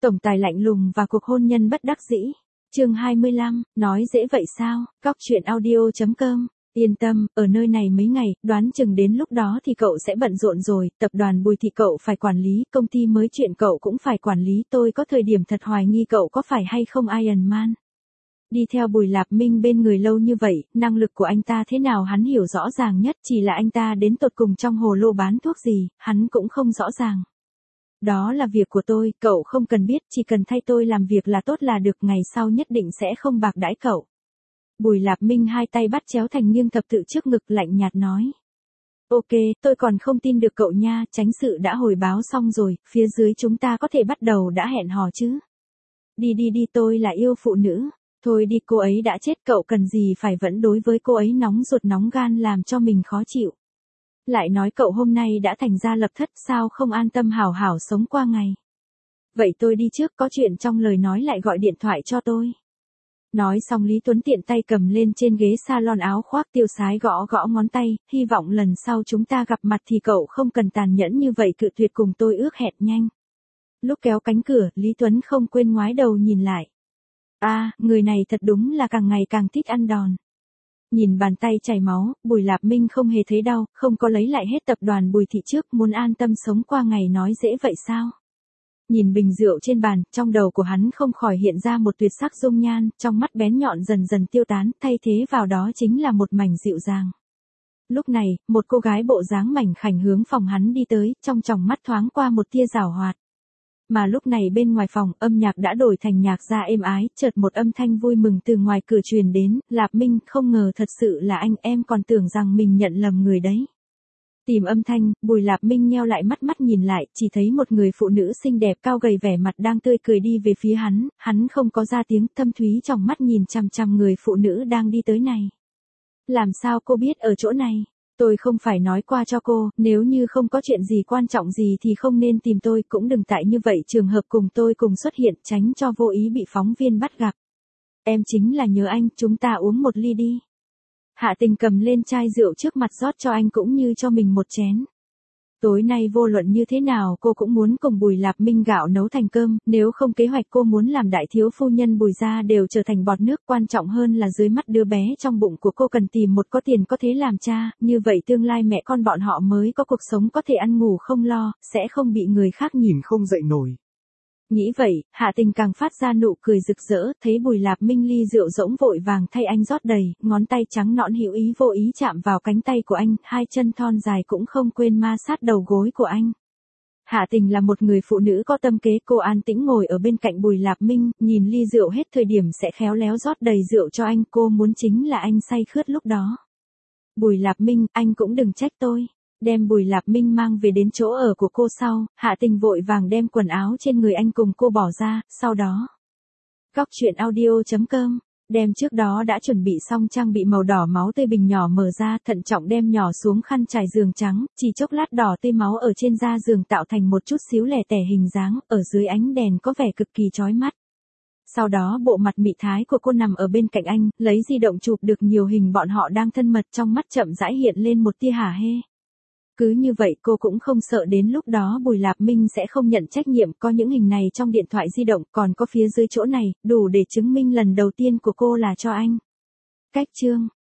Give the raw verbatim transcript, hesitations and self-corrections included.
Tổng tài lạnh lùng và cuộc hôn nhân bất đắc dĩ. Chương hai mươi lăm, nói dễ vậy sao? Cóc truyện audio chấm com. Yên tâm, ở nơi này mấy ngày, đoán chừng đến lúc đó thì cậu sẽ bận rộn rồi, tập đoàn Bùi Thị cậu phải quản lý, công ty mới chuyện cậu cũng phải quản lý, tôi có thời điểm thật hoài nghi cậu có phải hay không Iron Man. Đi theo Bùi Lạp Minh bên người lâu như vậy, năng lực của anh ta thế nào hắn hiểu rõ ràng nhất, chỉ là anh ta đến tột cùng trong hồ lô bán thuốc gì, hắn cũng không rõ ràng. Đó là việc của tôi, cậu không cần biết, chỉ cần thay tôi làm việc là tốt là được, ngày sau nhất định sẽ không bạc đãi cậu. Bùi Lạp Minh hai tay bắt chéo thành nghiêng thập tự trước ngực, lạnh nhạt nói. Ok, tôi còn không tin được cậu nha, chánh sự đã hồi báo xong rồi, phía dưới chúng ta có thể bắt đầu đã hẹn hò chứ. Đi đi đi, tôi là yêu phụ nữ. Thôi đi, cô ấy đã chết, cậu cần gì phải vẫn đối với cô ấy nóng ruột nóng gan làm cho mình khó chịu. Lại nói cậu hôm nay đã thành gia lập thất, sao không an tâm hảo hảo sống qua ngày. Vậy tôi đi trước, có chuyện trong lời nói lại gọi điện thoại cho tôi. Nói xong Lý Tuấn tiện tay cầm lên trên ghế salon áo khoác tiêu sái gõ gõ ngón tay, hy vọng lần sau chúng ta gặp mặt thì cậu không cần tàn nhẫn như vậy, cự tuyệt cùng tôi, ước hẹn nhanh. Lúc kéo cánh cửa, Lý Tuấn không quên ngoái đầu nhìn lại. A, à, người này thật đúng là càng ngày càng thích ăn đòn. Nhìn bàn tay chảy máu, Bùi Lạp Minh không hề thấy đau, không có lấy lại hết tập đoàn Bùi Thị trước, muốn an tâm sống qua ngày nói dễ vậy sao? Nhìn bình rượu trên bàn, trong đầu của hắn không khỏi hiện ra một tuyệt sắc dung nhan, trong mắt bén nhọn dần dần tiêu tán, thay thế vào đó chính là một mảnh dịu dàng. Lúc này, một cô gái bộ dáng mảnh khảnh hướng phòng hắn đi tới, trong tròng mắt thoáng qua một tia giảo hoạt. Mà lúc này bên ngoài phòng, âm nhạc đã đổi thành nhạc ra êm ái, chợt một âm thanh vui mừng từ ngoài cửa truyền đến, Lạp Minh, không ngờ thật sự là anh, em còn tưởng rằng mình nhận lầm người đấy. Tìm âm thanh, Bùi Lạp Minh nheo lại mắt mắt nhìn lại, chỉ thấy một người phụ nữ xinh đẹp cao gầy vẻ mặt đang tươi cười đi về phía hắn, hắn không có ra tiếng, thâm thúy trong mắt nhìn chằm chằm người phụ nữ đang đi tới này. Làm sao cô biết ở chỗ này? Tôi không phải nói qua cho cô, nếu như không có chuyện gì quan trọng gì thì không nên tìm tôi, cũng đừng tại như vậy trường hợp cùng tôi cùng xuất hiện, tránh cho vô ý bị phóng viên bắt gặp. Em chính là nhớ anh, chúng ta uống một ly đi. Hạ Tình cầm lên chai rượu trước mặt rót cho anh cũng như cho mình một chén. Tối nay vô luận như thế nào cô cũng muốn cùng Bùi Lạp Minh gạo nấu thành cơm, nếu không kế hoạch cô muốn làm đại thiếu phu nhân Bùi gia đều trở thành bọt nước, quan trọng hơn là dưới mắt đứa bé trong bụng của cô cần tìm một có tiền có thế làm cha, như vậy tương lai mẹ con bọn họ mới có cuộc sống có thể ăn ngủ không lo, sẽ không bị người khác nhìn không dậy nổi. Nghĩ vậy, Hạ Tình càng phát ra nụ cười rực rỡ, thấy Bùi Lạp Minh ly rượu rỗng vội vàng thay anh rót đầy, ngón tay trắng nõn hữu ý vô ý chạm vào cánh tay của anh, hai chân thon dài cũng không quên ma sát đầu gối của anh. Hạ Tình là một người phụ nữ có tâm kế, cô an tĩnh ngồi ở bên cạnh Bùi Lạp Minh, nhìn ly rượu hết thời điểm sẽ khéo léo rót đầy rượu cho anh, cô muốn chính là anh say khướt lúc đó. Bùi Lạp Minh, anh cũng đừng trách tôi. Đem Bùi Lạp Minh mang về đến chỗ ở của cô sau, Hạ Tình vội vàng đem quần áo trên người anh cùng cô bỏ ra, sau đó. Cóc truyện audio chấm com, đem trước đó đã chuẩn bị xong trang bị màu đỏ máu tươi bình nhỏ mở ra, thận trọng đem nhỏ xuống khăn trải giường trắng, chỉ chốc lát đỏ tươi máu ở trên da giường tạo thành một chút xíu lẻ tẻ hình dáng, ở dưới ánh đèn có vẻ cực kỳ chói mắt. Sau đó bộ mặt mị thái của cô nằm ở bên cạnh anh, lấy di động chụp được nhiều hình bọn họ đang thân mật, trong mắt chậm rãi hiện lên một tia hả hê. Cứ như vậy cô cũng không sợ đến lúc đó Bùi Lạp Minh sẽ không nhận trách nhiệm, có những hình này trong điện thoại di động, còn có phía dưới chỗ này, đủ để chứng minh lần đầu tiên của cô là cho anh. Cách chương